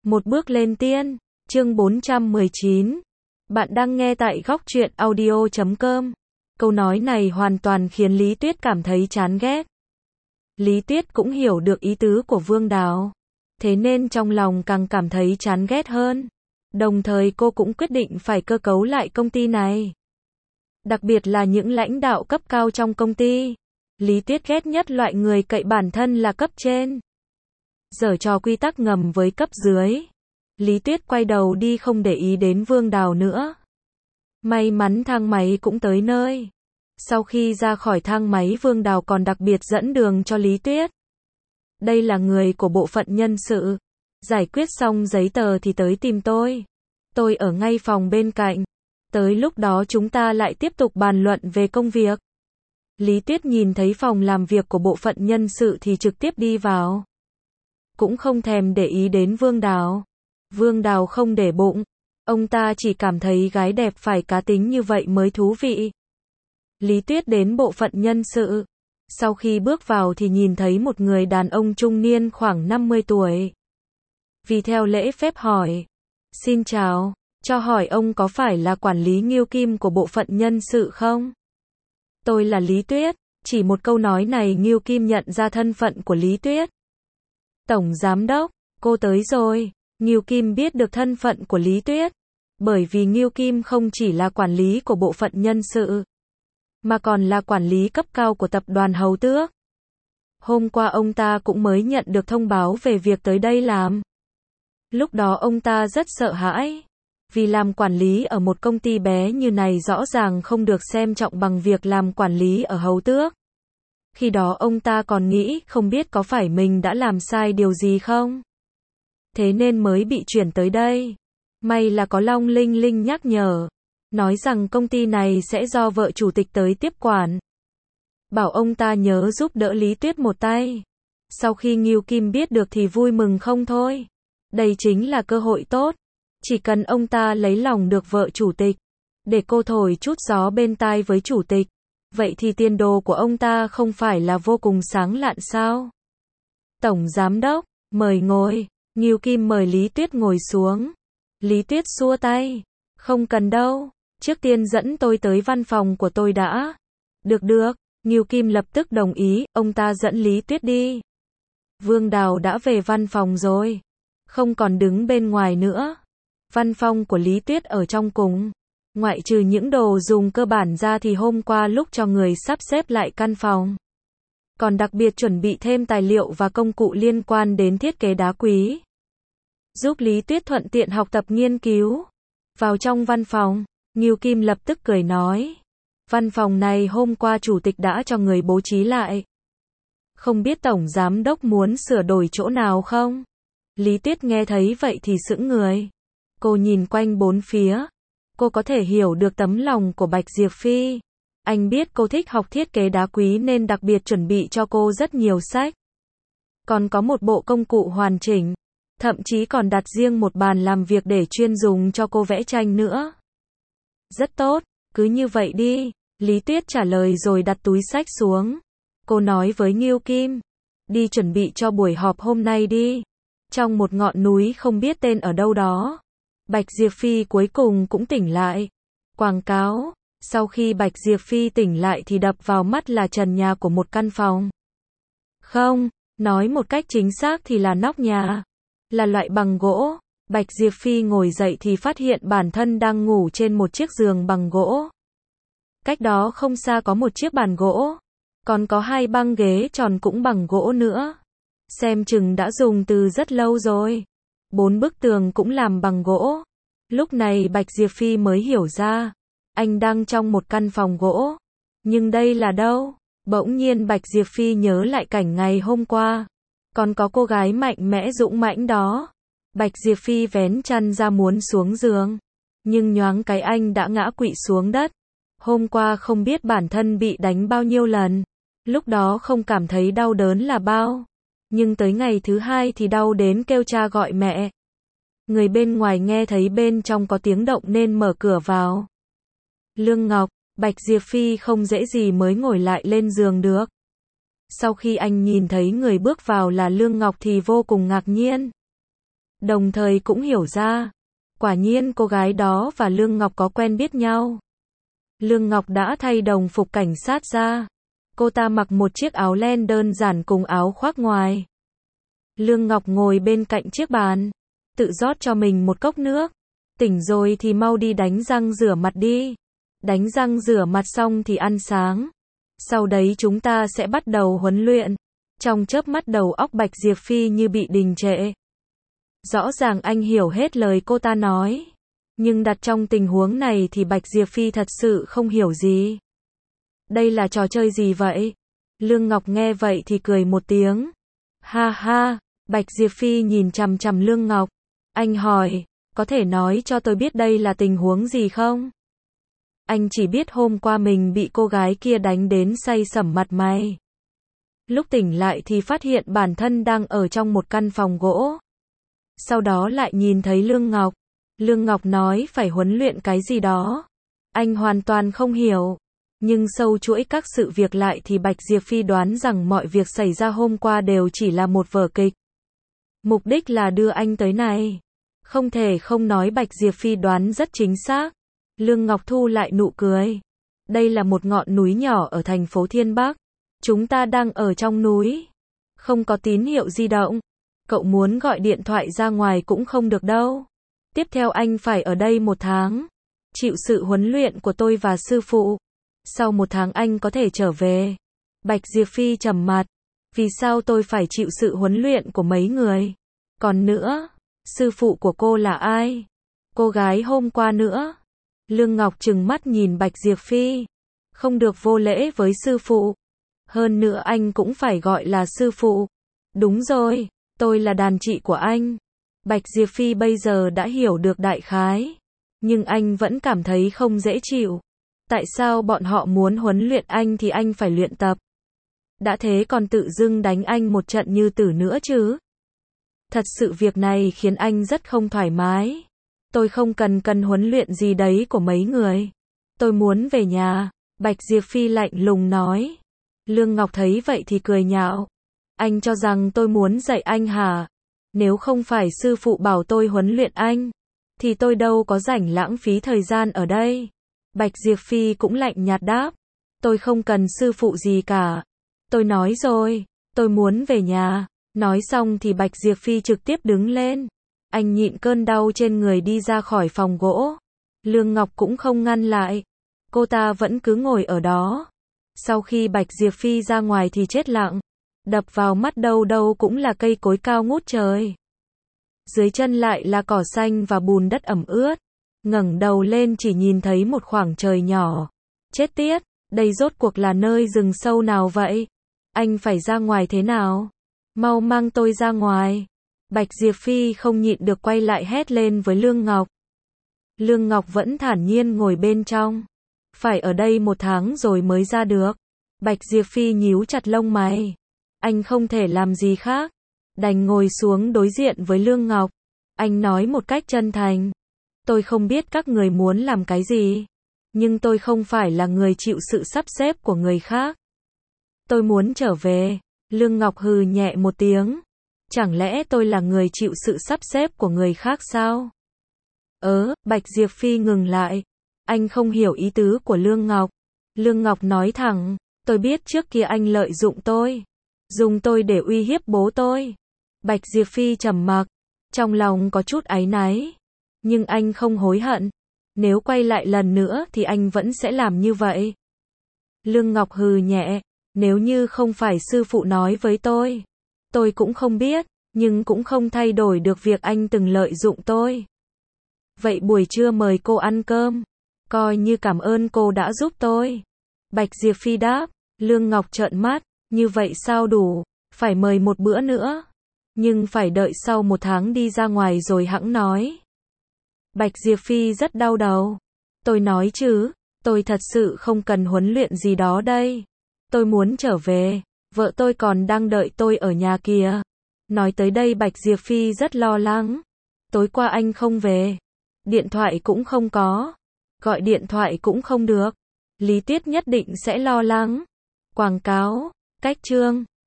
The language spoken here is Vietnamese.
Một bước lên tiên, chương 419. Bạn đang nghe tại góc truyện audio.com. Câu nói này hoàn toàn khiến Lý Tuyết cảm thấy chán ghét. Lý Tuyết cũng hiểu được ý tứ của Vương Đào. Thế nên trong lòng càng cảm thấy chán ghét hơn. Đồng thời cô cũng quyết định phải cơ cấu lại công ty này. Đặc biệt là những lãnh đạo cấp cao trong công ty. Lý Tuyết ghét nhất loại người cậy bản thân là cấp trên. Giở trò quy tắc ngầm với cấp dưới. Lý Tuyết quay đầu đi không để ý đến Vương Đào nữa. May mắn thang máy cũng tới nơi. Sau khi ra khỏi thang máy, Vương Đào còn đặc biệt dẫn đường cho Lý Tuyết. Đây là người của bộ phận nhân sự. Giải quyết xong giấy tờ thì tới tìm tôi. Tôi ở ngay phòng bên cạnh. Tới lúc đó chúng ta lại tiếp tục bàn luận về công việc. Lý Tuyết nhìn thấy phòng làm việc của bộ phận nhân sự thì trực tiếp đi vào. Cũng không thèm để ý đến Vương Đào. Vương Đào không để bụng. Ông ta chỉ cảm thấy gái đẹp phải cá tính như vậy mới thú vị. Lý Tuyết đến bộ phận nhân sự. Sau khi bước vào thì nhìn thấy một người đàn ông trung niên khoảng 50 tuổi. Vì theo lễ phép hỏi. Xin chào, cho hỏi ông có phải là quản lý Ngưu Kim của bộ phận nhân sự không? Tôi là Lý Tuyết. Chỉ một câu nói này Ngưu Kim nhận ra thân phận của Lý Tuyết. Tổng giám đốc, cô tới rồi. Ngưu Kim biết được thân phận của Lý Tuyết. Bởi vì Ngưu Kim không chỉ là quản lý của bộ phận nhân sự, mà còn là quản lý cấp cao của tập đoàn Hầu Tước. Hôm qua ông ta cũng mới nhận được thông báo về việc tới đây làm. Lúc đó ông ta rất sợ hãi. Vì làm quản lý ở một công ty bé như này rõ ràng không được xem trọng bằng việc làm quản lý ở Hầu Tước. Khi đó ông ta còn nghĩ không biết có phải mình đã làm sai điều gì không. Thế nên mới bị chuyển tới đây. May là có Long Linh Linh nhắc nhở. Nói rằng công ty này sẽ do vợ chủ tịch tới tiếp quản. Bảo ông ta nhớ giúp đỡ Lý Tuyết một tay. Sau khi Ngưu Kim biết được thì vui mừng không thôi. Đây chính là cơ hội tốt. Chỉ cần ông ta lấy lòng được vợ chủ tịch, để cô thổi chút gió bên tai với chủ tịch, vậy thì tiền đồ của ông ta không phải là vô cùng sáng lạn sao? Tổng giám đốc, mời ngồi. Ngưu Kim mời Lý Tuyết ngồi xuống. Lý Tuyết xua tay. Không cần đâu. Trước tiên dẫn tôi tới văn phòng của tôi đã. Được. Ngưu Kim lập tức đồng ý. Ông ta dẫn Lý Tuyết đi. Vương Đào đã về văn phòng rồi. Không còn đứng bên ngoài nữa. Văn phòng của Lý Tuyết ở trong cùng. Ngoại trừ những đồ dùng cơ bản ra thì hôm qua lúc cho người sắp xếp lại căn phòng, còn đặc biệt chuẩn bị thêm tài liệu và công cụ liên quan đến thiết kế đá quý. Giúp Lý Tuyết thuận tiện học tập nghiên cứu. Vào trong văn phòng, Ngưu Kim lập tức cười nói. Văn phòng này hôm qua chủ tịch đã cho người bố trí lại. Không biết tổng giám đốc muốn sửa đổi chỗ nào không? Lý Tuyết nghe thấy vậy thì sững người. Cô nhìn quanh bốn phía. Cô có thể hiểu được tấm lòng của Bạch Diệp Phi. Anh biết cô thích học thiết kế đá quý nên đặc biệt chuẩn bị cho cô rất nhiều sách. Còn có một bộ công cụ hoàn chỉnh. Thậm chí còn đặt riêng một bàn làm việc để chuyên dùng cho cô vẽ tranh nữa. Rất tốt, cứ như vậy đi. Lý Tuyết trả lời rồi đặt túi sách xuống. Cô nói với Ngưu Kim. Đi chuẩn bị cho buổi họp hôm nay đi. Trong một ngọn núi không biết tên ở đâu đó, Bạch Diệp Phi cuối cùng cũng tỉnh lại. Quảng cáo. Sau khi Bạch Diệp Phi tỉnh lại thì đập vào mắt là trần nhà của một căn phòng. Không, nói một cách chính xác thì là nóc nhà. Là loại bằng gỗ. Bạch Diệp Phi ngồi dậy thì phát hiện bản thân đang ngủ trên một chiếc giường bằng gỗ. Cách đó không xa có một chiếc bàn gỗ. Còn có hai băng ghế tròn cũng bằng gỗ nữa. Xem chừng đã dùng từ rất lâu rồi. 4 bức tường cũng làm bằng gỗ. Lúc này Bạch Diệp Phi mới hiểu ra. Anh đang trong một căn phòng gỗ. Nhưng đây là đâu? Bỗng nhiên Bạch Diệp Phi nhớ lại cảnh ngày hôm qua. Còn có cô gái mạnh mẽ dũng mãnh đó. Bạch Diệp Phi vén chăn ra muốn xuống giường. Nhưng nhoáng cái anh đã ngã quỵ xuống đất. Hôm qua không biết bản thân bị đánh bao nhiêu lần. Lúc đó không cảm thấy đau đớn là bao. Nhưng tới ngày thứ hai thì đau đến kêu cha gọi mẹ. Người bên ngoài nghe thấy bên trong có tiếng động nên mở cửa vào. Lương Ngọc, Bạch Diệp Phi không dễ gì mới ngồi lại lên giường được. Sau khi anh nhìn thấy người bước vào là Lương Ngọc thì vô cùng ngạc nhiên. Đồng thời cũng hiểu ra, quả nhiên cô gái đó và Lương Ngọc có quen biết nhau. Lương Ngọc đã thay đồng phục cảnh sát ra. Cô ta mặc một chiếc áo len đơn giản cùng áo khoác ngoài. Lương Ngọc ngồi bên cạnh chiếc bàn, tự rót cho mình một cốc nước. Tỉnh rồi thì mau đi đánh răng rửa mặt đi. Đánh răng rửa mặt xong thì ăn sáng. Sau đấy chúng ta sẽ bắt đầu huấn luyện. Trong chớp mắt đầu óc Bạch Diệp Phi như bị đình trệ. Rõ ràng anh hiểu hết lời cô ta nói. Nhưng đặt trong tình huống này thì Bạch Diệp Phi thật sự không hiểu gì. Đây là trò chơi gì vậy? Lương Ngọc nghe vậy thì cười một tiếng. Ha ha, Bạch Diệp Phi nhìn chằm chằm Lương Ngọc. Anh hỏi, có thể nói cho tôi biết đây là tình huống gì không? Anh chỉ biết hôm qua mình bị cô gái kia đánh đến say sẩm mặt mày. Lúc tỉnh lại thì phát hiện bản thân đang ở trong một căn phòng gỗ. Sau đó lại nhìn thấy Lương Ngọc. Lương Ngọc nói phải huấn luyện cái gì đó. Anh hoàn toàn không hiểu. Nhưng sâu chuỗi các sự việc lại thì Bạch Diệp Phi đoán rằng mọi việc xảy ra hôm qua đều chỉ là một vở kịch. Mục đích là đưa anh tới này. Không thể không nói Bạch Diệp Phi đoán rất chính xác. Lương Ngọc thu lại nụ cười. Đây là một ngọn núi nhỏ ở thành phố Thiên Bắc. Chúng ta đang ở trong núi. Không có tín hiệu di động. Cậu muốn gọi điện thoại ra ngoài cũng không được đâu. Tiếp theo anh phải ở đây 1 tháng. Chịu sự huấn luyện của tôi và sư phụ. Sau 1 tháng anh có thể trở về. Bạch Diệp Phi trầm mặt. Vì sao tôi phải chịu sự huấn luyện của mấy người? Còn nữa, sư phụ của cô là ai? Cô gái hôm qua nữa. Lương Ngọc trừng mắt nhìn Bạch Diệp Phi. Không được vô lễ với sư phụ. Hơn nữa anh cũng phải gọi là sư phụ. Đúng rồi, tôi là đàn chị của anh. Bạch Diệp Phi bây giờ đã hiểu được đại khái. Nhưng anh vẫn cảm thấy không dễ chịu. Tại sao bọn họ muốn huấn luyện anh thì anh phải luyện tập? Đã thế còn tự dưng đánh anh một trận như tử nữa chứ? Thật sự việc này khiến anh rất không thoải mái. Tôi không cần huấn luyện gì đấy của mấy người. Tôi muốn về nhà. Bạch Diệp Phi lạnh lùng nói. Lương Ngọc thấy vậy thì cười nhạo. Anh cho rằng tôi muốn dạy anh hả? Nếu không phải sư phụ bảo tôi huấn luyện anh, thì tôi đâu có rảnh lãng phí thời gian ở đây. Bạch Diệp Phi cũng lạnh nhạt đáp. Tôi không cần sư phụ gì cả. Tôi nói rồi, tôi muốn về nhà. Nói xong thì Bạch Diệp Phi trực tiếp đứng lên. Anh nhịn cơn đau trên người đi ra khỏi phòng gỗ. Lương Ngọc cũng không ngăn lại. Cô ta vẫn cứ ngồi ở đó. Sau khi Bạch Diệp Phi ra ngoài thì chết lặng. Đập vào mắt đâu đâu cũng là cây cối cao ngút trời. Dưới chân lại là cỏ xanh và bùn đất ẩm ướt. Ngẩng đầu lên chỉ nhìn thấy một khoảng trời nhỏ. Chết tiết, đây rốt cuộc là nơi rừng sâu nào vậy? Anh phải ra ngoài thế nào? Mau mang tôi ra ngoài. Bạch Diệp Phi không nhịn được quay lại hét lên với Lương Ngọc. Lương Ngọc vẫn thản nhiên ngồi bên trong. Phải ở đây 1 tháng rồi mới ra được. Bạch Diệp Phi nhíu chặt lông mày. Anh không thể làm gì khác. Đành ngồi xuống đối diện với Lương Ngọc. Anh nói một cách chân thành. Tôi không biết các người muốn làm cái gì. Nhưng tôi không phải là người chịu sự sắp xếp của người khác. Tôi muốn trở về. Lương Ngọc hừ nhẹ một tiếng. Chẳng lẽ tôi là người chịu sự sắp xếp của người khác sao? Bạch Diệp Phi ngừng lại. Anh không hiểu ý tứ của Lương Ngọc. Lương Ngọc nói thẳng. Tôi biết trước kia anh lợi dụng tôi. Dùng tôi để uy hiếp bố tôi. Bạch Diệp Phi trầm mặc. Trong lòng có chút áy náy. Nhưng anh không hối hận. Nếu quay lại lần nữa thì anh vẫn sẽ làm như vậy. Lương Ngọc hừ nhẹ. Nếu như không phải sư phụ nói với tôi cũng không biết, nhưng cũng không thay đổi được việc anh từng lợi dụng tôi. Vậy buổi trưa mời cô ăn cơm. Coi như cảm ơn cô đã giúp tôi. Bạch Diệp Phi đáp. Lương Ngọc trợn mắt. Như vậy sao đủ? Phải mời một bữa nữa. Nhưng phải đợi sau 1 tháng đi ra ngoài rồi hẵng nói. Bạch Diệp Phi rất đau đầu. Tôi nói chứ, tôi thật sự không cần huấn luyện gì đó đây. Tôi muốn trở về. Vợ tôi còn đang đợi tôi ở nhà kìa. Nói tới đây Bạch Diệp Phi rất lo lắng. Tối qua anh không về. Điện thoại cũng không có. Gọi điện thoại cũng không được. Lý Tuyết nhất định sẽ lo lắng. Quảng cáo, cách chương.